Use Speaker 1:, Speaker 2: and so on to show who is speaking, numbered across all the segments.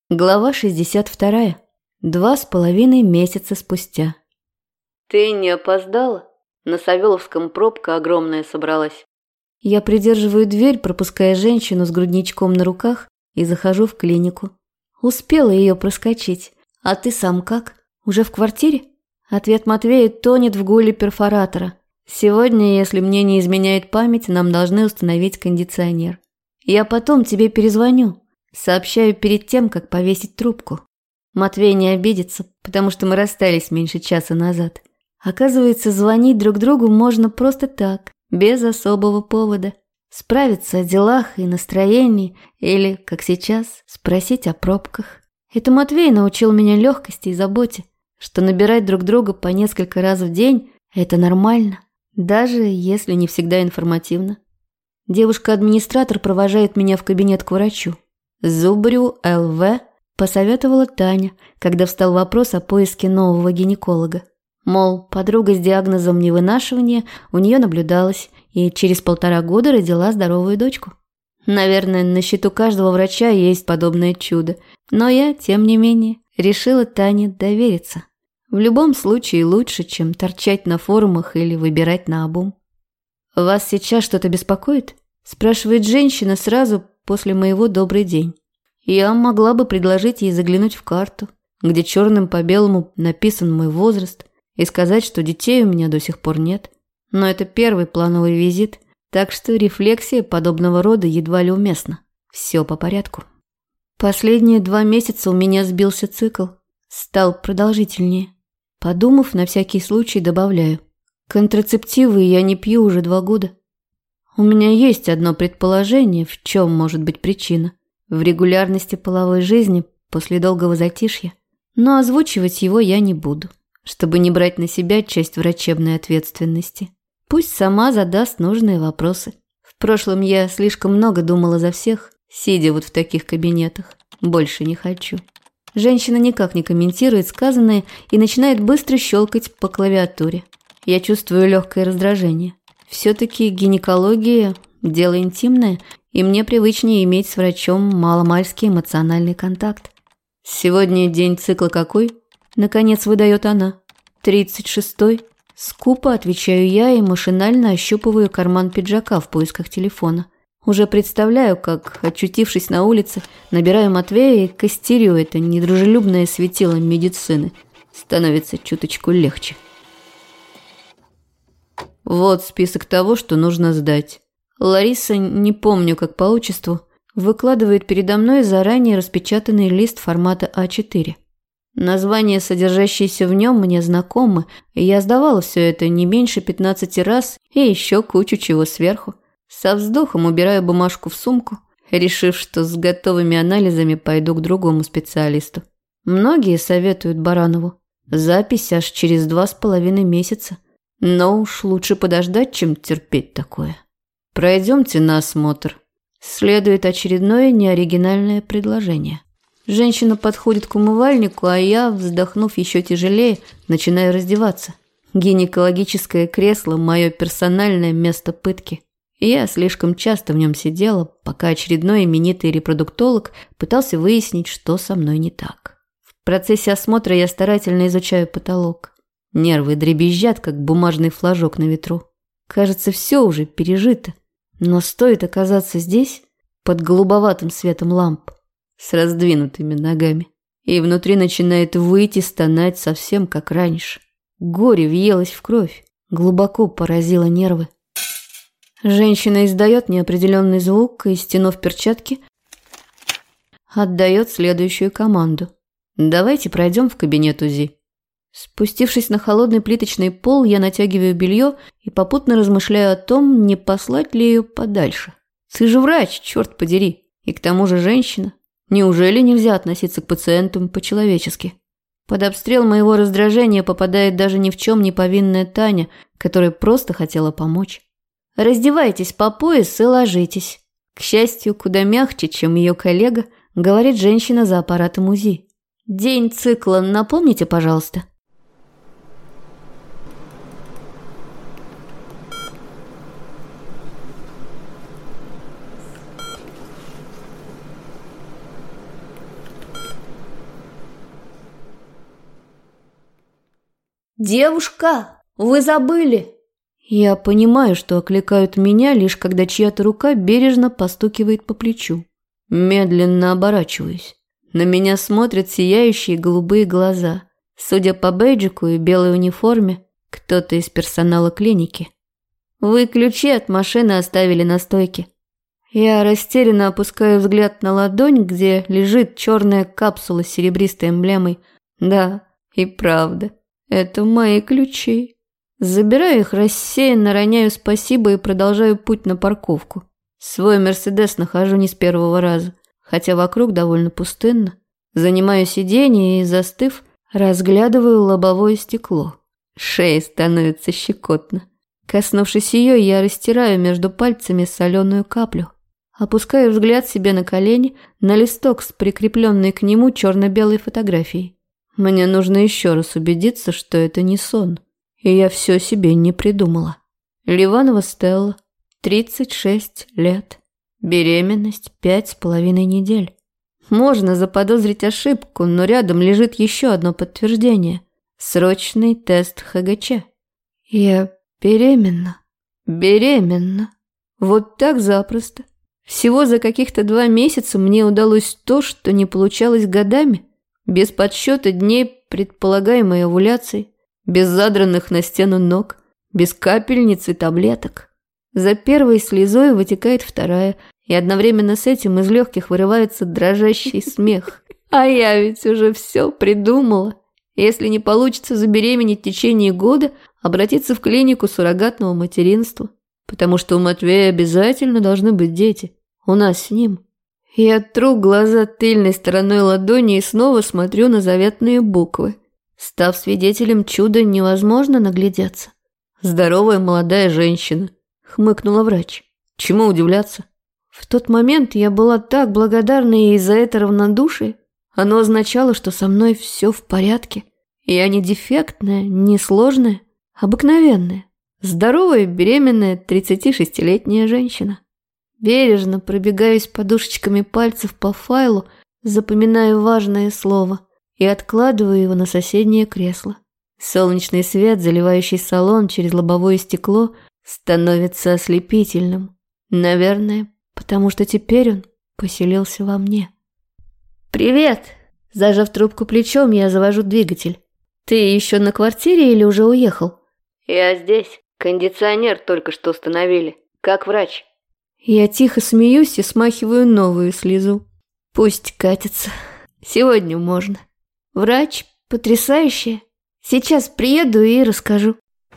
Speaker 1: Глава 62. 2,5 месяца спустя. «Ты не опоздала? На Савеловском пробка огромная собралась». Я придерживаю дверь, пропуская женщину с грудничком на руках, и захожу в клинику. Успела ее проскочить. А ты сам как? Уже в квартире? Ответ Матвея тонет в гуле перфоратора. Сегодня, если мне не изменяет память, нам должны установить кондиционер. Я потом тебе перезвоню. Сообщаю перед тем, как повесить трубку. Матвей не обидится, потому что мы расстались меньше часа назад. Оказывается, звонить друг другу можно просто так, без особого повода. Справиться о делах и настроении, или, как сейчас, спросить о пробках. Это Матвей научил меня легкости и заботе, что набирать друг друга по несколько раз в день – это нормально, даже если не всегда информативно. Девушка-администратор провожает меня в кабинет к врачу. Зубрю ЛВ посоветовала Таня, когда встал вопрос о поиске нового гинеколога. Мол, подруга с диагнозом невынашивания у нее наблюдалась и через 1,5 года родила здоровую дочку. Наверное, на счету каждого врача есть подобное чудо, но я, тем не менее, решила Тане довериться. В любом случае лучше, чем торчать на форумах или выбирать наобум. «Вас сейчас что-то беспокоит?» – спрашивает женщина сразу после моего «добрый день». Я могла бы предложить ей заглянуть в карту, где черным по белому написан мой возраст, и сказать, что детей у меня до сих пор нет. Но это первый плановый визит, так что рефлексия подобного рода едва ли уместна. Все по порядку. Последние 2 месяца у меня сбился цикл, стал продолжительнее. Подумав, на всякий случай добавляю. Контрацептивы я не пью уже 2 года. У меня есть одно предположение, в чем может быть причина. В регулярности половой жизни после долгого затишья. Но озвучивать его я не буду, чтобы не брать на себя часть врачебной ответственности. Пусть сама задаст нужные вопросы. В прошлом я слишком много думала за всех, сидя вот в таких кабинетах. Больше не хочу. Женщина никак не комментирует сказанное и начинает быстро щелкать по клавиатуре. Я чувствую легкое раздражение. Все-таки гинекология – дело интимное, и мне привычнее иметь с врачом маломальский эмоциональный контакт. «Сегодня день цикла какой?» – наконец выдает она. 36-й. Скупо отвечаю я и машинально ощупываю карман пиджака в поисках телефона. Уже представляю, как, очутившись на улице, набираю Матвея и костерю это недружелюбное светило медицины. Становится чуточку легче. Вот список того, что нужно сдать. Лариса, не помню как по отчеству, выкладывает передо мной заранее распечатанный лист формата А4. Названия, содержащиеся в нем, мне знакомы, и я сдавала все это не меньше 15 раз и еще кучу чего сверху. Со вздохом убираю бумажку в сумку, решив, что с готовыми анализами пойду к другому специалисту. Многие советуют Баранову. Запись аж через 2,5 месяца. Но уж лучше подождать, чем терпеть такое. Пройдемте на осмотр. Следует очередное неоригинальное предложение. Женщина подходит к умывальнику, а я, вздохнув еще тяжелее, начинаю раздеваться. Гинекологическое кресло – мое персональное место пытки. Я слишком часто в нем сидела, пока очередной именитый репродуктолог пытался выяснить, что со мной не так. В процессе осмотра я старательно изучаю потолок. Нервы дребезжат, как бумажный флажок на ветру. Кажется, все уже пережито. Но стоит оказаться здесь, под голубоватым светом ламп, с раздвинутыми ногами, и внутри начинает выть и стонать совсем как раньше. Горе въелось в кровь, глубоко поразило нервы. Женщина издает неопределенный звук и, стянув перчатки, отдает следующую команду. «Давайте пройдем в кабинет УЗИ». Спустившись на холодный плиточный пол, я натягиваю белье и попутно размышляю о том, не послать ли ее подальше. Ты же врач, черт подери, и к тому же женщина. Неужели нельзя относиться к пациентам по-человечески? Под обстрел моего раздражения попадает даже ни в чем не повинная Таня, которая просто хотела помочь. «Раздевайтесь по пояс и ложитесь». К счастью, куда мягче, чем ее коллега, говорит женщина за аппаратом УЗИ. «День цикла напомните, пожалуйста».
Speaker 2: «Девушка, вы забыли!»
Speaker 1: Я понимаю, что окликают меня, лишь когда чья-то рука бережно постукивает по плечу. Медленно оборачиваюсь. На меня смотрят сияющие голубые глаза. Судя по бейджику и белой униформе, кто-то из персонала клиники. Вы ключи от машины оставили на стойке. Я растерянно опускаю взгляд на ладонь, где лежит черная капсула с серебристой эмблемой. Да, и правда, это мои ключи. Забираю их рассеянно, роняю спасибо и продолжаю путь на парковку. Свой «Мерседес» нахожу не с первого раза, хотя вокруг довольно пустынно. Занимаю сиденье и, застыв, разглядываю лобовое стекло. Шее становится щекотно. Коснувшись ее, я растираю между пальцами соленую каплю. Опускаю взгляд себе на колени, на листок с прикрепленной к нему черно-белой фотографией. Мне нужно еще раз убедиться, что это не сон. И я все себе не придумала. Ливанова Стелла, 36 лет. Беременность 5,5 недель. Можно заподозрить ошибку, но рядом лежит еще одно подтверждение. Срочный тест ХГЧ. Я беременна. Беременна. Вот так запросто. Всего за каких-то 2 месяца мне удалось то, что не получалось годами. Без подсчета дней предполагаемой овуляции, без задранных на стену ног, без капельниц и таблеток. За первой слезой вытекает вторая, и одновременно с этим из легких вырывается дрожащий смех. А я ведь уже все придумала. Если не получится забеременеть в течение года, обратиться в клинику суррогатного материнства, потому что у Матвея обязательно должны быть дети. У нас с ним. Я тру глаза тыльной стороной ладони и снова смотрю на заветные буквы. Став свидетелем чуда, невозможно наглядеться. «Здоровая молодая женщина», — хмыкнула врач. «Чему удивляться?» В тот момент я была так благодарна ей за это равнодушие. Оно означало, что со мной все в порядке. Я не дефектная, не сложная, обыкновенная, здоровая, беременная 36-летняя женщина. Бережно пробегаюсь подушечками пальцев по файлу, запоминаю важное слово и откладываю его на соседнее кресло. Солнечный свет, заливающий салон через лобовое стекло, становится ослепительным. Наверное, потому что теперь он поселился во мне. «Привет!» Зажав трубку плечом, я завожу двигатель. «Ты еще на квартире или уже уехал?» «Я здесь. Кондиционер только что установили. Как врач?» Я тихо смеюсь и смахиваю новую слезу. Пусть катится. Сегодня можно. Врач потрясающая. Сейчас приеду и расскажу.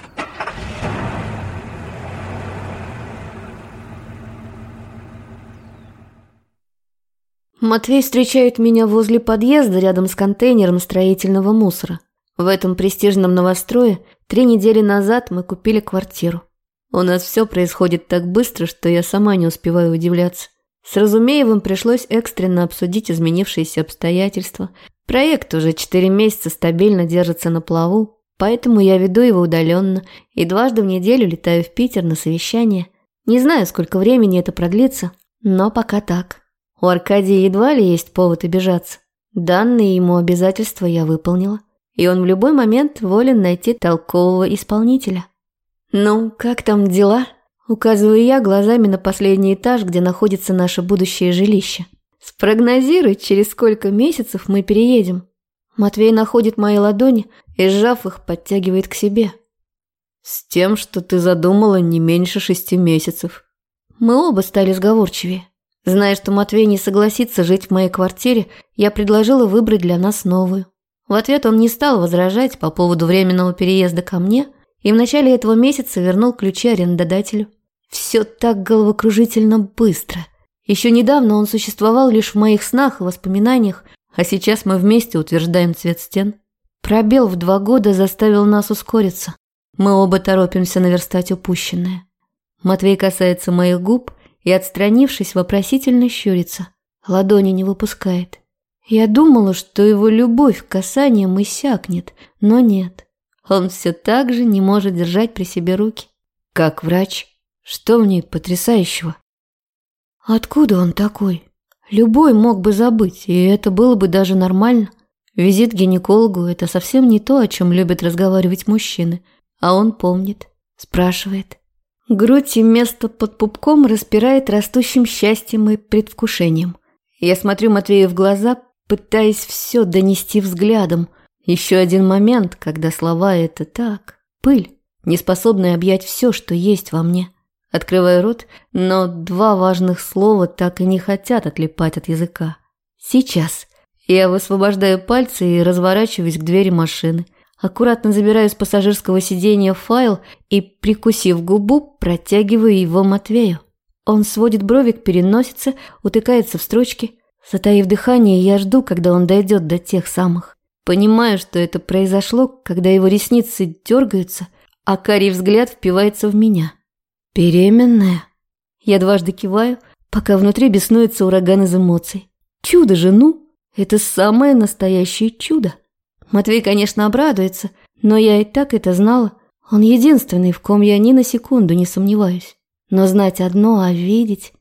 Speaker 1: Матвей встречает меня возле подъезда рядом с контейнером строительного мусора. В этом престижном новострое 3 недели назад мы купили квартиру. У нас все происходит так быстро, что я сама не успеваю удивляться. С Разумеевым пришлось экстренно обсудить изменившиеся обстоятельства. Проект уже 4 месяца стабильно держится на плаву, поэтому я веду его удаленно и 2 раза в неделю летаю в Питер на совещание. Не знаю, сколько времени это продлится, но пока так. У Аркадия едва ли есть повод обижаться. Данные ему обязательства я выполнила, и он в любой момент волен найти толкового исполнителя. «Ну, как там дела?» Указываю я глазами на последний этаж, где находится наше будущее жилище. «Спрогнозируй, через сколько месяцев мы переедем». Матвей находит мои ладони и, сжав их, подтягивает к себе. «С тем, что ты задумала, не меньше 6 месяцев». Мы оба стали сговорчивее. Зная, что Матвей не согласится жить в моей квартире, я предложила выбрать для нас новую. В ответ он не стал возражать по поводу временного переезда ко мне и в начале этого месяца вернул ключи арендодателю. Все так головокружительно быстро. Еще недавно он существовал лишь в моих снах и воспоминаниях, а сейчас мы вместе утверждаем цвет стен. Пробел в 2 года заставил нас ускориться. Мы оба торопимся наверстать упущенное. Матвей касается моих губ и, отстранившись, вопросительно щурится. Ладони не выпускает. Я думала, что его любовь к касаниям иссякнет, но нет. Он все так же не может держать при себе руки. Как врач, что в ней потрясающего? Откуда он такой? Любой мог бы забыть, и это было бы даже нормально. Визит к гинекологу – это совсем не то, о чем любят разговаривать мужчины. А он помнит, спрашивает. Грудь и место под пупком распирает растущим счастьем и предвкушением. Я смотрю Матвею в глаза, пытаясь все донести взглядом. Еще один момент, когда слова – это так, пыль, не способная объять все, что есть во мне. Открываю рот, но два важных слова так и не хотят отлипать от языка. Сейчас. Я высвобождаю пальцы и разворачиваюсь к двери машины. Аккуратно забираю с пассажирского сиденья файл и, прикусив губу, протягиваю его Матвею. Он сводит брови к переносице, утыкается в строчки. Затаив дыхание, я жду, когда он дойдет до тех самых. Понимаю, что это произошло, когда его ресницы дергаются, а карий взгляд впивается в меня. «Беременная?» Я дважды киваю, пока внутри беснуется ураган из эмоций. «Чудо же, ну! Это самое настоящее чудо!» Матвей, конечно, обрадуется, но я и так это знала. Он единственный, в ком я ни на секунду не сомневаюсь. Но знать одно, а видеть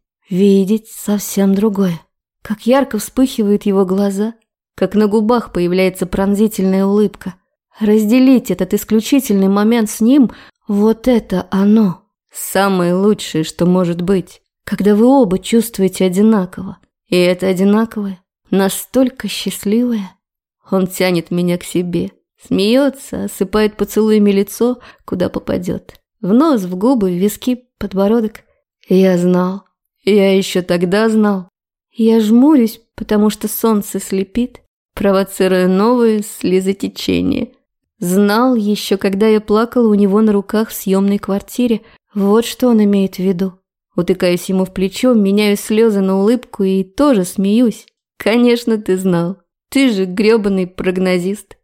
Speaker 1: совсем другое. Как ярко вспыхивают его глаза, как на губах появляется пронзительная улыбка. Разделить этот исключительный момент с ним – вот это оно. Самое лучшее, что может быть, когда вы оба чувствуете одинаково. И это одинаковое, настолько счастливое. Он тянет меня к себе, смеется, осыпает поцелуями лицо, куда попадет. В нос, в губы, в виски, подбородок. Я знал. Я еще тогда знал. Я жмурюсь, потому что солнце слепит, провоцируя новые слезотечения. Знал еще, когда я плакала у него на руках в съемной квартире. Вот что он имеет в виду. Утыкаюсь ему в плечо, меняю слезы на улыбку и тоже смеюсь. Конечно, ты знал. Ты же грёбаный прогнозист.